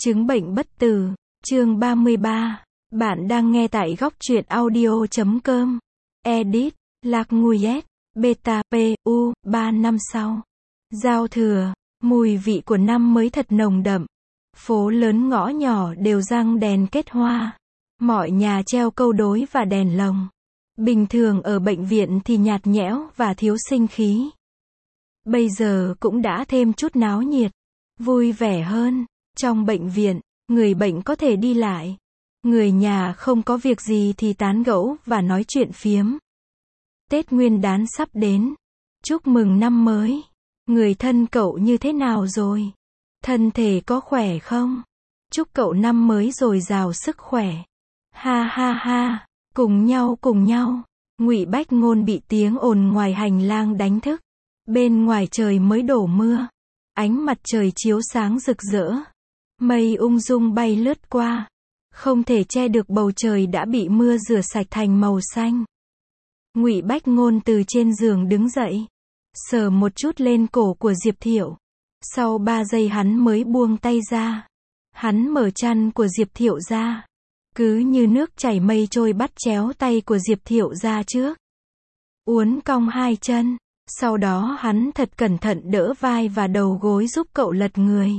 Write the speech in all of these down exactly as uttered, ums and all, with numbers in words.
Chứng bệnh bất tử, chương ba mươi ba. Bạn đang nghe tại góc truyện audio chấm com. Edit, Lạc Nguyệt, Beta pê u, ba năm sau. Giao thừa, mùi vị của năm mới thật nồng đậm. Phố lớn ngõ nhỏ đều răng đèn kết hoa. Mọi nhà treo câu đối và đèn lồng. Bình thường ở bệnh viện thì nhạt nhẽo và thiếu sinh khí. Bây giờ cũng đã thêm chút náo nhiệt, vui vẻ hơn. Trong bệnh viện, người bệnh có thể đi lại. Người nhà không có việc gì thì tán gẫu và nói chuyện phiếm. Tết Nguyên đán sắp đến. Chúc mừng năm mới. Người thân cậu như thế nào rồi? Thân thể có khỏe không? Chúc cậu năm mới dồi dào sức khỏe. Ha ha ha, cùng nhau cùng nhau. Ngụy Bách Ngôn bị tiếng ồn ngoài hành lang đánh thức. Bên ngoài trời mới đổ mưa. Ánh mặt trời chiếu sáng rực rỡ. Mây ung dung bay lướt qua. Không thể che được bầu trời đã bị mưa rửa sạch thành màu xanh. Ngụy Bách Ngôn từ trên giường đứng dậy. Sờ một chút lên cổ của Diệp Thiệu. Sau ba giây hắn mới buông tay ra. Hắn mở chăn của Diệp Thiệu ra. Cứ như nước chảy mây trôi bắt chéo tay của Diệp Thiệu ra trước. Uốn cong hai chân. Sau đó hắn thật cẩn thận đỡ vai và đầu gối giúp cậu lật người.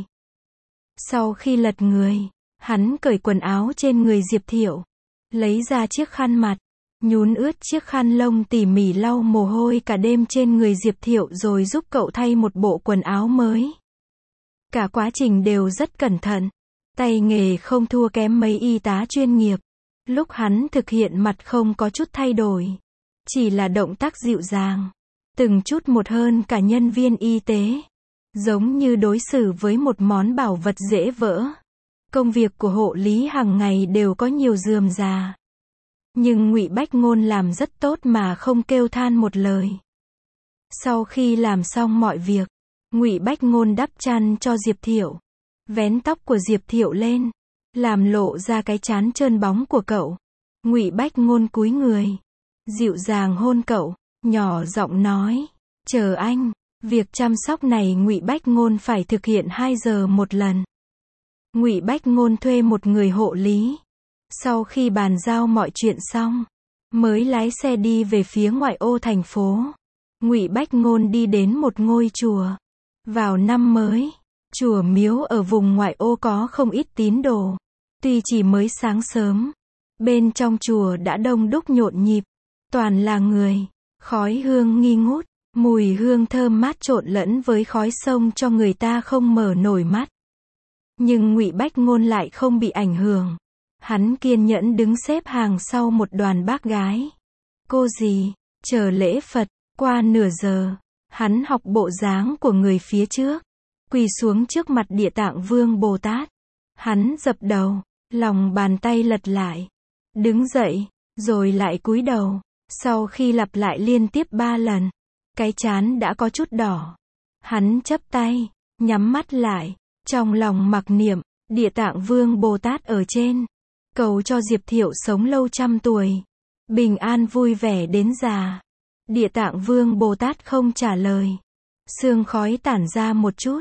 Sau khi lật người, hắn cởi quần áo trên người Diệp Thiệu. Lấy ra chiếc khăn mặt. Nhún ướt chiếc khăn lông tỉ mỉ lau mồ hôi cả đêm trên người Diệp Thiệu rồi giúp cậu thay một bộ quần áo mới. Cả quá trình đều rất cẩn thận. Tay nghề không thua kém mấy y tá chuyên nghiệp. Lúc hắn thực hiện mặt không có chút thay đổi. Chỉ là động tác dịu dàng. Từng chút một hơn cả nhân viên y tế. Giống như đối xử với một món bảo vật dễ vỡ. Công việc của hộ lý hàng ngày đều có nhiều rườm rà. Nhưng Ngụy Bách Ngôn làm rất tốt mà không kêu than một lời. Sau khi làm xong mọi việc, Ngụy Bách Ngôn đắp chăn cho Diệp Thiệu. Vén tóc của Diệp Thiệu lên. Làm lộ ra cái trán trơn bóng của cậu. Ngụy Bách Ngôn cúi người. Dịu dàng hôn cậu. Nhỏ giọng nói. Chờ anh. Việc chăm sóc này Ngụy Bách Ngôn phải thực hiện hai giờ một lần. Ngụy Bách Ngôn thuê một người hộ lý. Sau khi bàn giao mọi chuyện xong, mới lái xe đi về phía ngoại ô thành phố. Ngụy Bách Ngôn đi đến một ngôi chùa. Vào năm mới, chùa miếu ở vùng ngoại ô có không ít tín đồ. Tuy chỉ mới sáng sớm, bên trong chùa đã đông đúc nhộn nhịp. Toàn là người. Khói hương nghi ngút. Mùi hương thơm mát trộn lẫn với khói sông cho người ta không mở nổi mắt. Nhưng Ngụy Bách Ngôn lại không bị ảnh hưởng. Hắn kiên nhẫn đứng xếp hàng sau một đoàn bác gái. Cô dì, chờ lễ Phật, qua nửa giờ, hắn học bộ dáng của người phía trước. Quỳ xuống trước mặt Địa Tạng Vương Bồ Tát. Hắn dập đầu, lòng bàn tay lật lại. Đứng dậy, rồi lại cúi đầu. Sau khi lặp lại liên tiếp ba lần, cái trán đã có chút đỏ. Hắn chắp tay, nhắm mắt lại, trong lòng mặc niệm, Địa Tạng Vương Bồ Tát ở trên. Cầu cho Diệp Thiệu sống lâu trăm tuổi. Bình an vui vẻ đến già. Địa Tạng Vương Bồ Tát không trả lời. Sương khói tản ra một chút.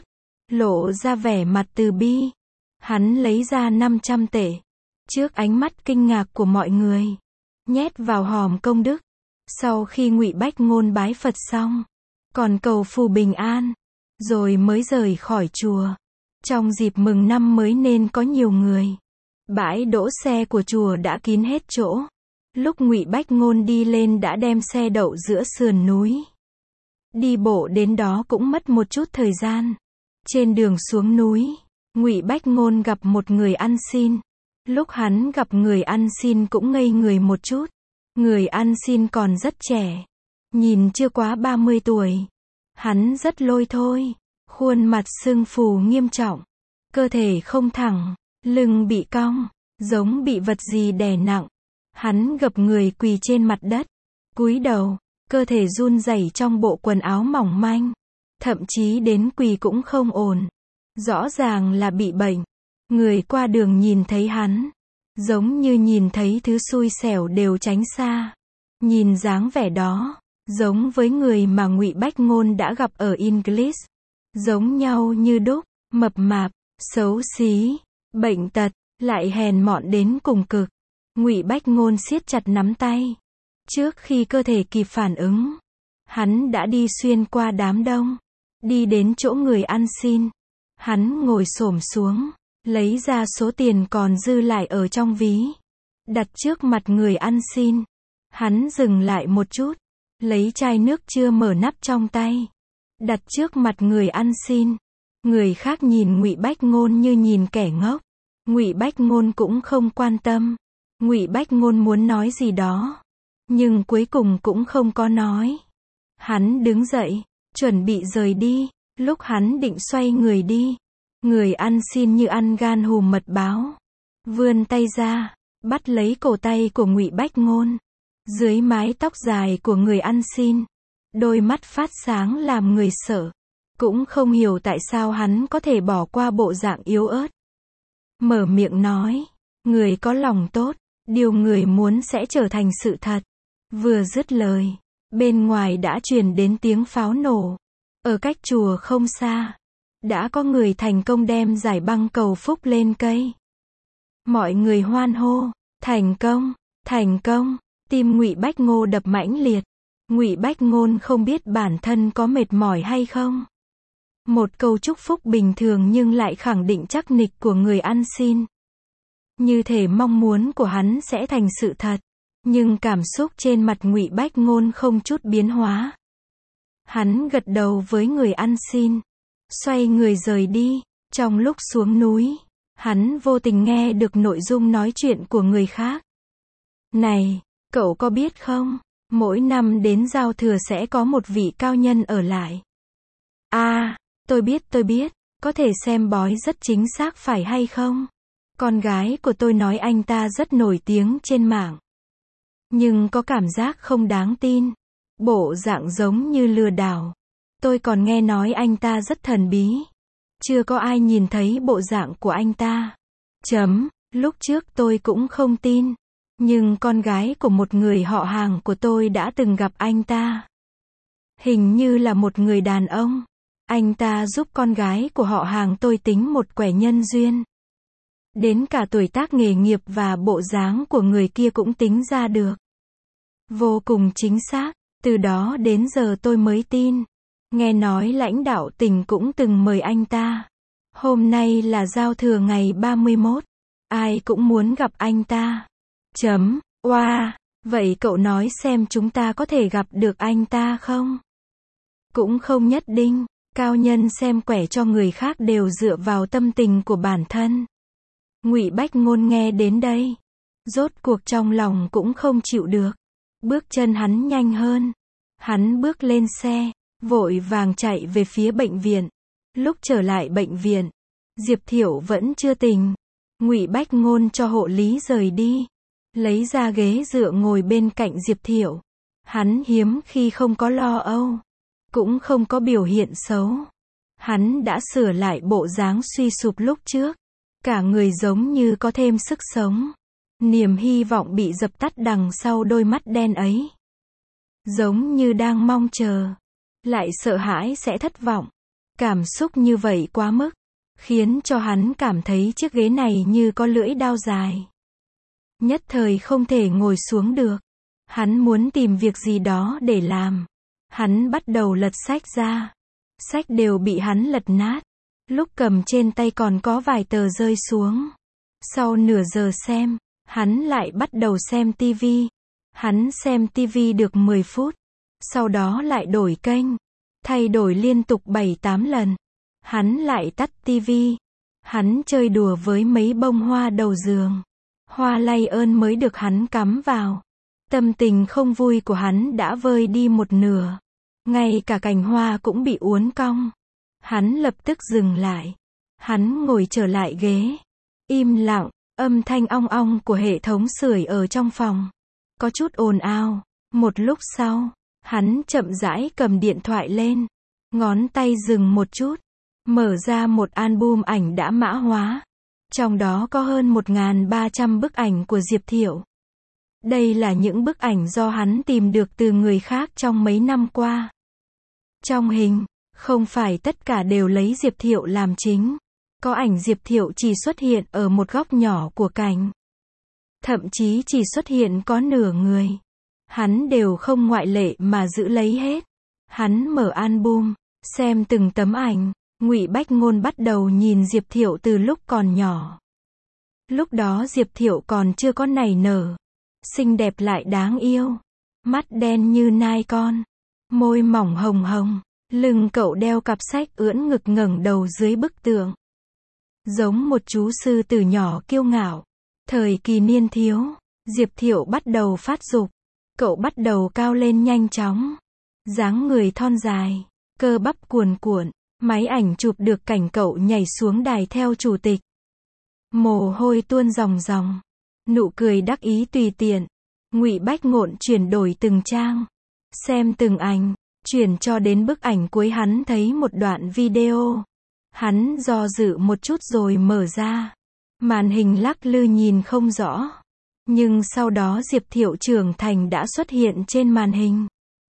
Lộ ra vẻ mặt từ bi. Hắn lấy ra năm trăm tệ. Trước ánh mắt kinh ngạc của mọi người. Nhét vào hòm công đức. Sau khi Ngụy Bách Ngôn bái Phật xong. Còn cầu phù bình an. Rồi mới rời khỏi chùa. Trong dịp mừng năm mới nên có nhiều người. Bãi đỗ xe của chùa đã kín hết chỗ. Lúc Ngụy Bách Ngôn đi lên đã đem xe đậu giữa sườn núi. Đi bộ đến đó cũng mất một chút thời gian. Trên đường xuống núi, Ngụy Bách Ngôn gặp một người ăn xin. Lúc hắn gặp người ăn xin cũng ngây người một chút. Người ăn xin còn rất trẻ. Nhìn chưa quá ba mươi tuổi. Hắn rất lôi thôi. Khuôn mặt sưng phù nghiêm trọng. Cơ thể không thẳng. Lưng bị cong, giống bị vật gì đè nặng. Hắn gập người quỳ trên mặt đất. Cúi đầu, cơ thể run rẩy trong bộ quần áo mỏng manh. Thậm chí đến quỳ cũng không ổn. Rõ ràng là bị bệnh. Người qua đường nhìn thấy hắn. Giống như nhìn thấy thứ xui xẻo đều tránh xa. Nhìn dáng vẻ đó, giống với người mà Ngụy Bách Ngôn đã gặp ở English. Giống nhau như đúc, mập mạp, xấu xí. bệnh tật, lại hèn mọn đến cùng cực. Ngụy Bách Ngôn siết chặt nắm tay. Trước khi cơ thể kịp phản ứng, hắn đã đi xuyên qua đám đông, đi đến chỗ người ăn xin. Hắn ngồi xổm xuống, lấy ra số tiền còn dư lại ở trong ví, đặt trước mặt người ăn xin. Hắn dừng lại một chút, lấy chai nước chưa mở nắp trong tay, đặt trước mặt người ăn xin. Người khác nhìn Ngụy Bách Ngôn như nhìn kẻ ngốc. Ngụy Bách Ngôn cũng không quan tâm. Ngụy Bách Ngôn muốn nói gì đó, nhưng cuối cùng cũng không có nói. Hắn đứng dậy, chuẩn bị rời đi. Lúc hắn định xoay người đi, người ăn xin như ăn gan hùm mật báo, vươn tay ra, bắt lấy cổ tay của Ngụy Bách Ngôn. Dưới mái tóc dài của người ăn xin, đôi mắt phát sáng làm người sợ. Cũng không hiểu tại sao hắn có thể bỏ qua bộ dạng yếu ớt. Mở miệng nói, người có lòng tốt, điều người muốn sẽ trở thành sự thật. Vừa dứt lời, bên ngoài đã truyền đến tiếng pháo nổ. Ở cách chùa không xa, đã có người thành công đem giải băng cầu phúc lên cây. Mọi người hoan hô, thành công, thành công. Tim Ngụy Bách Ngôn đập mãnh liệt. Ngụy Bách Ngôn không biết bản thân có mệt mỏi hay không. Một câu chúc phúc bình thường nhưng lại khẳng định chắc nịch của người ăn xin. Như thể mong muốn của hắn sẽ thành sự thật. Nhưng cảm xúc trên mặt Ngụy Bách Ngôn không chút biến hóa. Hắn gật đầu với người ăn xin, xoay người rời đi. Trong lúc xuống núi, hắn vô tình nghe được nội dung nói chuyện của người khác. Này, cậu có biết không, mỗi năm đến giao thừa sẽ có một vị cao nhân ở lại. À, tôi biết tôi biết, có thể xem bói rất chính xác phải hay không? Con gái của tôi nói anh ta rất nổi tiếng trên mạng. Nhưng có cảm giác không đáng tin. Bộ dạng giống như lừa đảo. Tôi còn nghe nói anh ta rất thần bí. Chưa có ai nhìn thấy bộ dạng của anh ta. Chấm, lúc trước tôi cũng không tin. Nhưng con gái của một người họ hàng của tôi đã từng gặp anh ta. Hình như là một người đàn ông. Anh ta giúp con gái của họ hàng tôi tính một quẻ nhân duyên. Đến cả tuổi tác nghề nghiệp và bộ dáng của người kia cũng tính ra được. Vô cùng chính xác. Từ đó đến giờ tôi mới tin. Nghe nói lãnh đạo tỉnh cũng từng mời anh ta. Hôm nay là giao thừa ngày ba mươi mốt. Ai cũng muốn gặp anh ta. Chấm, oa, vậy cậu nói xem chúng ta có thể gặp được anh ta không? Cũng không nhất định. Cao nhân xem quẻ cho người khác đều dựa vào tâm tình của bản thân. Ngụy Bách Ngôn nghe đến đây, rốt cuộc trong lòng cũng không chịu được. Bước chân hắn nhanh hơn. Hắn bước lên xe, vội vàng chạy về phía bệnh viện. Lúc trở lại bệnh viện, Diệp Thiệu vẫn chưa tỉnh. Ngụy Bách Ngôn cho hộ lý rời đi, lấy ra ghế dựa ngồi bên cạnh Diệp Thiệu. Hắn hiếm khi không có lo âu, cũng không có biểu hiện xấu. Hắn đã sửa lại bộ dáng suy sụp lúc trước. Cả người giống như có thêm sức sống. Niềm hy vọng bị dập tắt đằng sau đôi mắt đen ấy. Giống như đang mong chờ, lại sợ hãi sẽ thất vọng. Cảm xúc như vậy quá mức, khiến cho hắn cảm thấy chiếc ghế này như có lưỡi dao dài. Nhất thời không thể ngồi xuống được. Hắn muốn tìm việc gì đó để làm. Hắn bắt đầu lật sách ra. Sách đều bị hắn lật nát. Lúc cầm trên tay còn có vài tờ rơi xuống. Sau nửa giờ xem, hắn lại bắt đầu xem tivi. Hắn xem tivi được mười phút. Sau đó lại đổi kênh. Thay đổi liên tục bảy tám lần. Hắn lại tắt tivi. Hắn chơi đùa với mấy bông hoa đầu giường. Hoa lay ơn mới được hắn cắm vào. Tâm tình không vui của hắn đã vơi đi một nửa. Ngay cả cành hoa cũng bị uốn cong. Hắn lập tức dừng lại. Hắn ngồi trở lại ghế. Im lặng, âm thanh ong ong của hệ thống sưởi ở trong phòng. Có chút ồn ào. Một lúc sau, hắn chậm rãi cầm điện thoại lên. Ngón tay dừng một chút. Mở ra một album ảnh đã mã hóa. Trong đó có hơn một nghìn ba trăm bức ảnh của Diệp Thiệu. Đây là những bức ảnh do hắn tìm được từ người khác trong mấy năm qua. Trong hình, không phải tất cả đều lấy Diệp Thiệu làm chính. Có ảnh Diệp Thiệu chỉ xuất hiện ở một góc nhỏ của cảnh. Thậm chí chỉ xuất hiện có nửa người. Hắn đều không ngoại lệ mà giữ lấy hết. Hắn mở album, xem từng tấm ảnh. Ngụy Bách Ngôn bắt đầu nhìn Diệp Thiệu từ lúc còn nhỏ. Lúc đó Diệp Thiệu còn chưa có nảy nở. Xinh đẹp lại đáng yêu. Mắt đen như nai con. Môi mỏng hồng hồng. Lưng cậu đeo cặp sách ưỡn ngực ngẩng đầu dưới bức tượng. Giống một chú sư tử nhỏ kiêu ngạo. Thời kỳ niên thiếu, Diệp Thiệu bắt đầu phát dục. Cậu bắt đầu cao lên nhanh chóng. Dáng người thon dài, cơ bắp cuồn cuộn. Máy ảnh chụp được cảnh cậu nhảy xuống đài theo chủ tịch. Mồ hôi tuôn ròng ròng. Nụ cười đắc ý tùy tiện. Ngụy Bách Ngôn chuyển đổi từng trang. Xem từng ảnh. Chuyển cho đến bức ảnh cuối hắn thấy một đoạn video. Hắn do dự một chút rồi mở ra. Màn hình lắc lư nhìn không rõ. Nhưng sau đó Diệp Thiệu trưởng thành đã xuất hiện trên màn hình.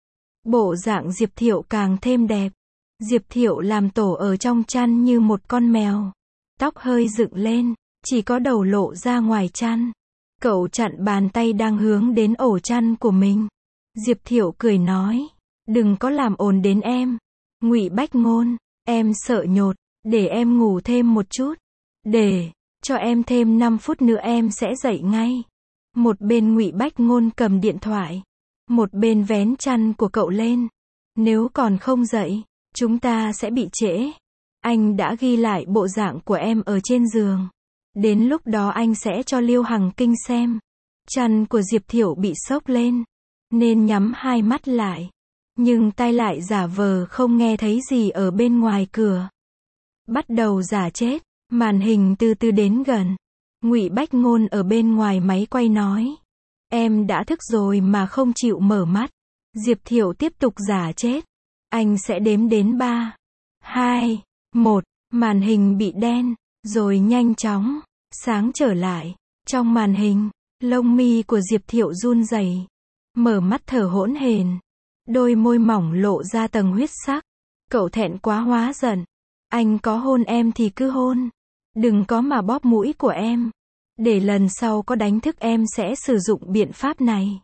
Bộ dạng Diệp Thiệu càng thêm đẹp. Diệp Thiệu làm tổ ở trong chăn như một con mèo. Tóc hơi dựng lên, chỉ có đầu lộ ra ngoài chăn. Cậu chặn bàn tay đang hướng đến ổ chăn của mình. Diệp Thiệu cười nói, đừng có làm ồn đến em. Ngụy Bách Ngôn, em sợ nhột, để em ngủ thêm một chút. Để, cho em thêm năm phút nữa em sẽ dậy ngay. Một bên Ngụy Bách Ngôn cầm điện thoại. Một bên vén chăn của cậu lên. Nếu còn không dậy, chúng ta sẽ bị trễ. Anh đã ghi lại bộ dạng của em ở trên giường. Đến lúc đó anh sẽ cho Liêu Hằng Kinh xem. Chăn của Diệp Thiệu bị xốc lên. Nên nhắm hai mắt lại. Nhưng tai lại giả vờ không nghe thấy gì ở bên ngoài cửa. Bắt đầu giả chết. Màn hình từ từ đến gần. Ngụy Bách Ngôn ở bên ngoài máy quay nói. Em đã thức rồi mà không chịu mở mắt. Diệp Thiệu tiếp tục giả chết. Anh sẽ đếm đến ba, hai, một. Màn hình bị đen. Rồi nhanh chóng sáng trở lại. Trong màn hình, lông mi của Diệp Thiệu run rẩy. Mở mắt thở hỗn hển. Đôi môi mỏng lộ ra tầng huyết sắc. Cậu thẹn quá hóa giận. Anh có hôn em thì cứ hôn. Đừng có mà bóp mũi của em. Để lần sau có đánh thức em sẽ sử dụng biện pháp này.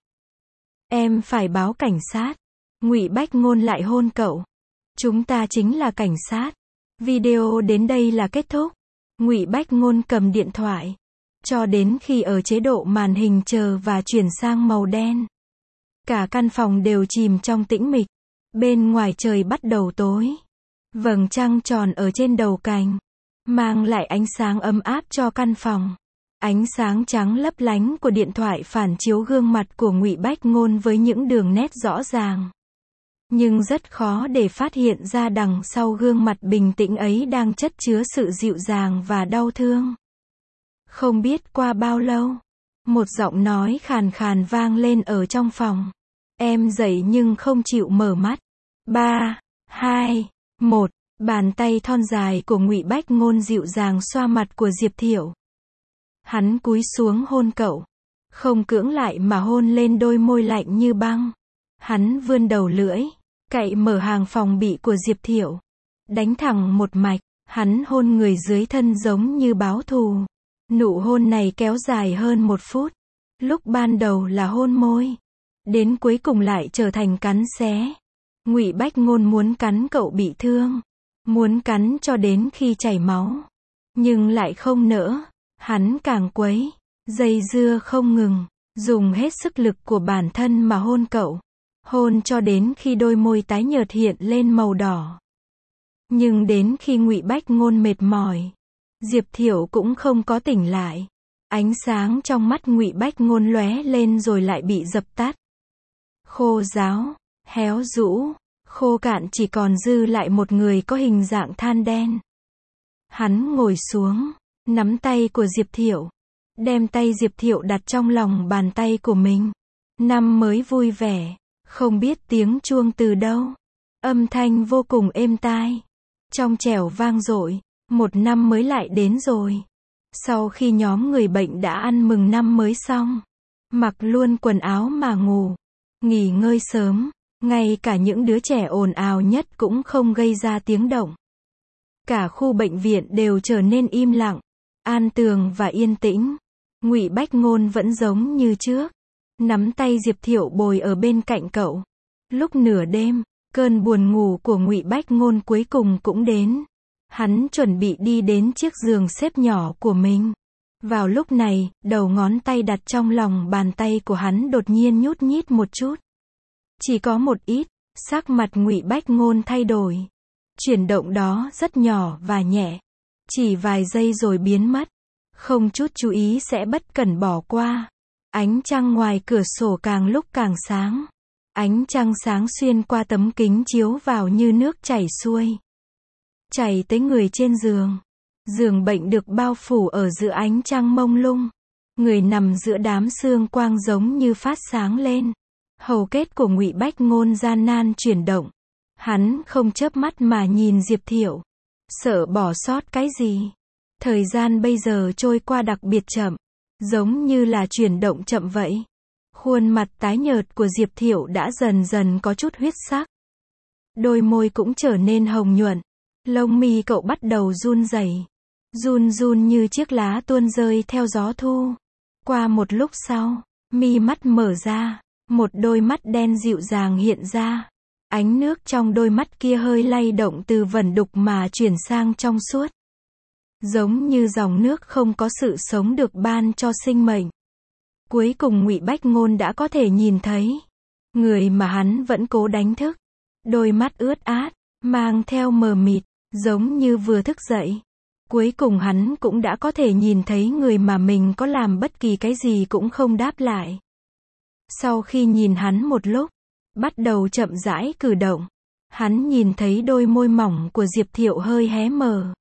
Em phải báo cảnh sát. Ngụy Bách Ngôn lại hôn cậu. Chúng ta chính là cảnh sát. Video đến đây là kết thúc. Ngụy Bách Ngôn cầm điện thoại. Cho đến khi ở chế độ màn hình chờ và chuyển sang màu đen. Cả căn phòng đều chìm trong tĩnh mịch. Bên ngoài trời bắt đầu tối. Vầng trăng tròn ở trên đầu cành. Mang lại ánh sáng ấm áp cho căn phòng. Ánh sáng trắng lấp lánh của điện thoại phản chiếu gương mặt của Ngụy Bách Ngôn với những đường nét rõ ràng. Nhưng rất khó để phát hiện ra đằng sau gương mặt bình tĩnh ấy đang chất chứa sự dịu dàng và đau thương. Không biết qua bao lâu, một giọng nói khàn khàn vang lên ở trong phòng. Em dậy nhưng không chịu mở mắt. ba, hai, một. Bàn tay thon dài của Ngụy Bách Ngôn dịu dàng xoa mặt của Diệp Thiệu. Hắn cúi xuống hôn cậu. Không cưỡng lại mà hôn lên đôi môi lạnh như băng. Hắn vươn đầu lưỡi, cạy mở hàng phòng bị của Diệp Thiệu. Đánh thẳng một mạch, hắn hôn người dưới thân giống như báo thù. Nụ hôn này kéo dài hơn một phút. Lúc ban đầu là hôn môi. Đến cuối cùng lại trở thành cắn xé. Ngụy Bách Ngôn muốn cắn cậu bị thương. Muốn cắn cho đến khi chảy máu. Nhưng lại không nỡ. Hắn càng quấy. Dây dưa không ngừng. Dùng hết sức lực của bản thân mà hôn cậu. Hôn cho đến khi đôi môi tái nhợt hiện lên màu đỏ. Nhưng đến khi Ngụy Bách Ngôn mệt mỏi, Diệp Thiệu cũng không có tỉnh lại. Ánh sáng trong mắt Ngụy Bách Ngôn lóe lên rồi lại bị dập tắt. Khô ráo, héo rũ, khô cạn chỉ còn dư lại một người có hình dạng than đen. Hắn ngồi xuống, nắm tay của Diệp Thiệu, đem tay Diệp Thiệu đặt trong lòng bàn tay của mình. Năm mới vui vẻ, không biết tiếng chuông từ đâu. Âm thanh vô cùng êm tai, trong trẻo vang dội. Một năm mới lại đến rồi. Sau khi nhóm người bệnh đã ăn mừng năm mới xong, mặc luôn quần áo mà ngủ, nghỉ ngơi sớm, ngay cả những đứa trẻ ồn ào nhất cũng không gây ra tiếng động. Cả khu bệnh viện đều trở nên im lặng, an tường và yên tĩnh. Ngụy Bách Ngôn vẫn giống như trước, nắm tay Diệp Thiệu bồi ở bên cạnh cậu. Lúc nửa đêm, cơn buồn ngủ của Ngụy Bách Ngôn cuối cùng cũng đến. Hắn chuẩn bị đi đến chiếc giường xếp nhỏ của mình. Vào lúc này, đầu ngón tay đặt trong lòng bàn tay của hắn đột nhiên nhút nhít một chút. Chỉ có một ít, sắc mặt Ngụy Bách Ngôn thay đổi. Chuyển động đó rất nhỏ và nhẹ, chỉ vài giây rồi biến mất. Không chút chú ý sẽ bất cẩn bỏ qua. Ánh trăng ngoài cửa sổ càng lúc càng sáng. Ánh trăng sáng xuyên qua tấm kính chiếu vào như nước chảy xuôi, chảy tới người trên giường. Giường bệnh được bao phủ ở giữa ánh trăng mông lung. Người nằm giữa đám sương quang giống như phát sáng lên. Hầu kết của Ngụy Bách Ngôn gian nan chuyển động. Hắn không chớp mắt mà nhìn Diệp Thiệu, sợ bỏ sót cái gì. Thời gian bây giờ trôi qua đặc biệt chậm, giống như là chuyển động chậm vậy. Khuôn mặt tái nhợt của Diệp Thiệu đã dần dần có chút huyết sắc. Đôi môi cũng trở nên hồng nhuận. Lông mi cậu bắt đầu run rẩy, run run như chiếc lá tuôn rơi theo gió thu. Qua một lúc sau, mi mắt mở ra, một đôi mắt đen dịu dàng hiện ra. Ánh nước trong đôi mắt kia hơi lay động từ vẩn đục mà chuyển sang trong suốt. Giống như dòng nước không có sự sống được ban cho sinh mệnh. Cuối cùng Ngụy Bách Ngôn đã có thể nhìn thấy người mà hắn vẫn cố đánh thức. Đôi mắt ướt át, mang theo mờ mịt, giống như vừa thức dậy. Cuối cùng hắn cũng đã có thể nhìn thấy người mà mình có làm bất kỳ cái gì cũng không đáp lại. Sau khi nhìn hắn một lúc, bắt đầu chậm rãi cử động, hắn nhìn thấy đôi môi mỏng của Diệp Thiệu hơi hé mở.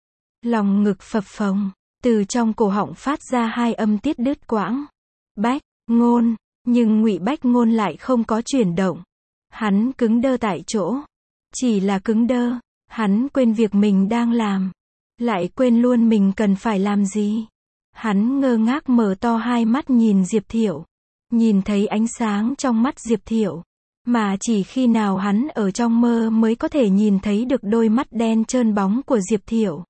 Lòng ngực phập phồng, từ trong cổ họng phát ra hai âm tiết đứt quãng. Bách Ngôn, nhưng Ngụy Bách Ngôn lại không có chuyển động. Hắn cứng đơ tại chỗ. Chỉ là cứng đơ, hắn quên việc mình đang làm, lại quên luôn mình cần phải làm gì. Hắn ngơ ngác mở to hai mắt nhìn Diệp Thiệu, nhìn thấy ánh sáng trong mắt Diệp Thiệu, mà chỉ khi nào hắn ở trong mơ mới có thể nhìn thấy được đôi mắt đen trơn bóng của Diệp Thiệu.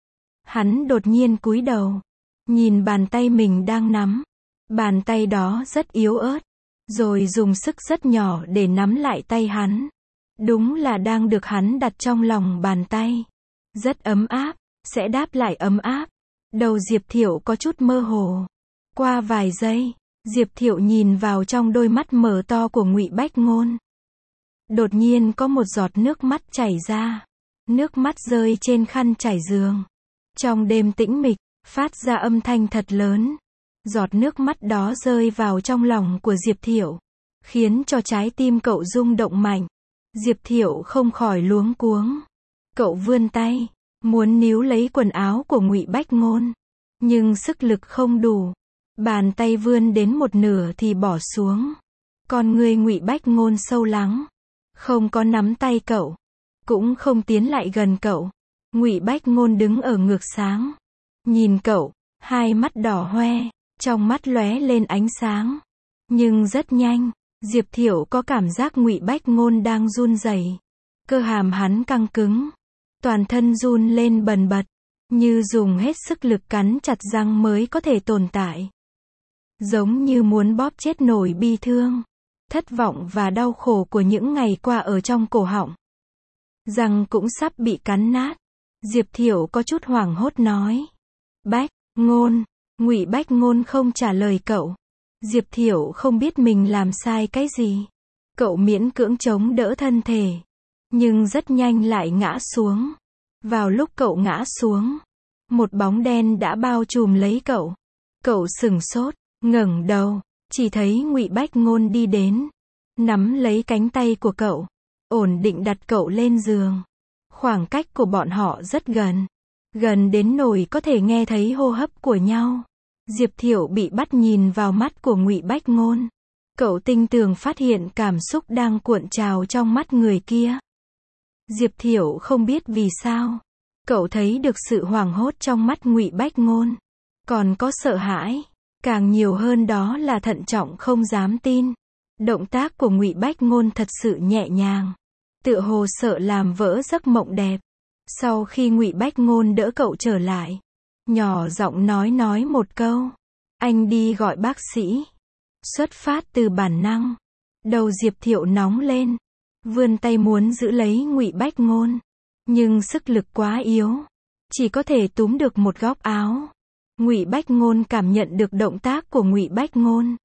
Hắn đột nhiên cúi đầu, nhìn bàn tay mình đang nắm. Bàn tay đó rất yếu ớt, rồi dùng sức rất nhỏ để nắm lại tay hắn. Đúng là đang được hắn đặt trong lòng bàn tay. Rất ấm áp, sẽ đáp lại ấm áp. Đầu Diệp Thiệu có chút mơ hồ. Qua vài giây, Diệp Thiệu nhìn vào trong đôi mắt mở to của Ngụy Bách Ngôn. Đột nhiên có một giọt nước mắt chảy ra. Nước mắt rơi trên khăn trải giường. Trong đêm tĩnh mịch, phát ra âm thanh thật lớn. Giọt nước mắt đó rơi vào trong lòng của Diệp Thiệu, khiến cho trái tim cậu rung động mạnh. Diệp Thiệu không khỏi luống cuống. Cậu vươn tay, muốn níu lấy quần áo của Ngụy Bách Ngôn, nhưng sức lực không đủ. Bàn tay vươn đến một nửa thì bỏ xuống. Con người Ngụy Bách Ngôn sâu lắng, không có nắm tay cậu, cũng không tiến lại gần cậu. Ngụy Bách Ngôn đứng ở ngược sáng, nhìn cậu, hai mắt đỏ hoe, trong mắt lóe lên ánh sáng. Nhưng rất nhanh, Diệp Thiệu có cảm giác Ngụy Bách Ngôn đang run rẩy. Cơ hàm hắn căng cứng, toàn thân run lên bần bật, như dùng hết sức lực cắn chặt răng mới có thể tồn tại. Giống như muốn bóp chết nổi bi thương, thất vọng và đau khổ của những ngày qua ở trong cổ họng. Răng cũng sắp bị cắn nát. Diệp Thiệu có chút hoảng hốt nói. Bách Ngôn. Ngụy Bách Ngôn không trả lời cậu. Diệp Thiệu không biết mình làm sai cái gì. Cậu miễn cưỡng chống đỡ thân thể, nhưng rất nhanh lại ngã xuống. Vào lúc cậu ngã xuống, một bóng đen đã bao trùm lấy cậu. Cậu sửng sốt, ngẩng đầu, chỉ thấy Ngụy Bách Ngôn đi đến, nắm lấy cánh tay của cậu, ổn định đặt cậu lên giường. Khoảng cách của bọn họ rất gần, gần đến nỗi có thể nghe thấy hô hấp của nhau. Diệp Thiệu bị bắt nhìn vào mắt của Ngụy Bách Ngôn. Cậu tinh tường phát hiện cảm xúc đang cuộn trào trong mắt người kia. Diệp Thiệu không biết vì sao, cậu thấy được sự hoảng hốt trong mắt Ngụy Bách Ngôn, còn có sợ hãi, càng nhiều hơn đó là thận trọng không dám tin. Động tác của Ngụy Bách Ngôn thật sự nhẹ nhàng, tựa hồ sợ làm vỡ giấc mộng đẹp. Sau khi Ngụy Bách Ngôn đỡ cậu trở lại, nhỏ giọng nói nói một câu, anh đi gọi bác sĩ. Xuất phát từ bản năng, đầu Diệp Thiệu nóng lên, vươn tay muốn giữ lấy Ngụy Bách Ngôn, nhưng sức lực quá yếu, chỉ có thể túm được một góc áo. Ngụy Bách Ngôn cảm nhận được động tác của Ngụy Bách Ngôn,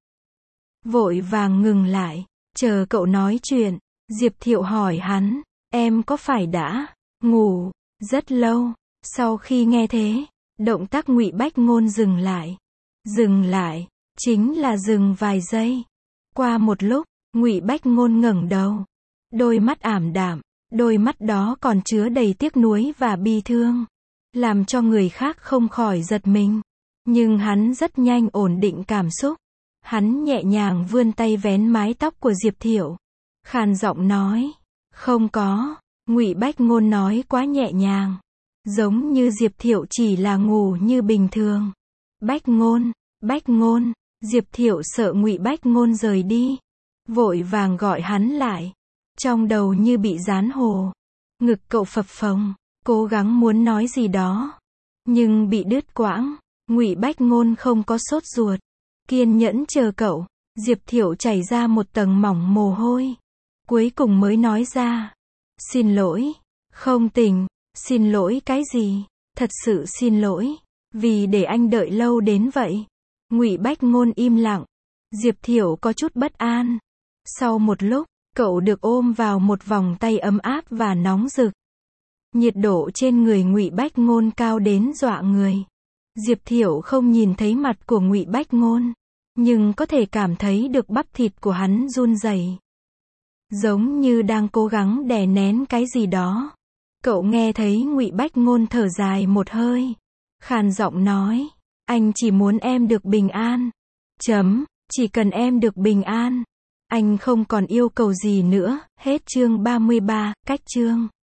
vội vàng ngừng lại, chờ cậu nói chuyện. Diệp Thiệu hỏi hắn, em có phải đã ngủ rất lâu? Sau khi nghe thế, động tác Ngụy Bách Ngôn dừng lại. Dừng lại, chính là dừng vài giây. Qua một lúc, Ngụy Bách Ngôn ngẩng đầu, đôi mắt ảm đạm, đôi mắt đó còn chứa đầy tiếc nuối và bi thương, làm cho người khác không khỏi giật mình. Nhưng hắn rất nhanh ổn định cảm xúc. Hắn nhẹ nhàng vươn tay vén mái tóc của Diệp Thiệu, khàn giọng nói, không có. Ngụy Bách Ngôn nói quá nhẹ nhàng, giống như Diệp Thiệu chỉ là ngủ như bình thường. Bách Ngôn, Bách Ngôn. Diệp Thiệu sợ Ngụy Bách Ngôn rời đi, vội vàng gọi hắn lại. Trong đầu như bị dán hồ, ngực cậu phập phồng, cố gắng muốn nói gì đó, nhưng bị đứt quãng. Ngụy Bách Ngôn không có sốt ruột, kiên nhẫn chờ cậu. Diệp Thiệu chảy ra một tầng mỏng mồ hôi, cuối cùng mới nói ra, xin lỗi, không tỉnh. Xin lỗi cái gì? Thật sự xin lỗi, vì để anh đợi lâu đến vậy. Ngụy Bách Ngôn im lặng. Diệp Thiệu có chút bất an. Sau một lúc, cậu được ôm vào một vòng tay ấm áp và nóng rực. Nhiệt độ trên người Ngụy Bách Ngôn cao đến dọa người. Diệp Thiệu không nhìn thấy mặt của Ngụy Bách Ngôn, nhưng có thể cảm thấy được bắp thịt của hắn run rẩy, giống như đang cố gắng đè nén cái gì đó. Cậu nghe thấy Ngụy Bách Ngôn thở dài một hơi, khàn giọng nói, anh chỉ muốn em được bình an. Chấm, chỉ cần em được bình an, anh không còn yêu cầu gì nữa. Hết chương ba mươi ba, cách chương.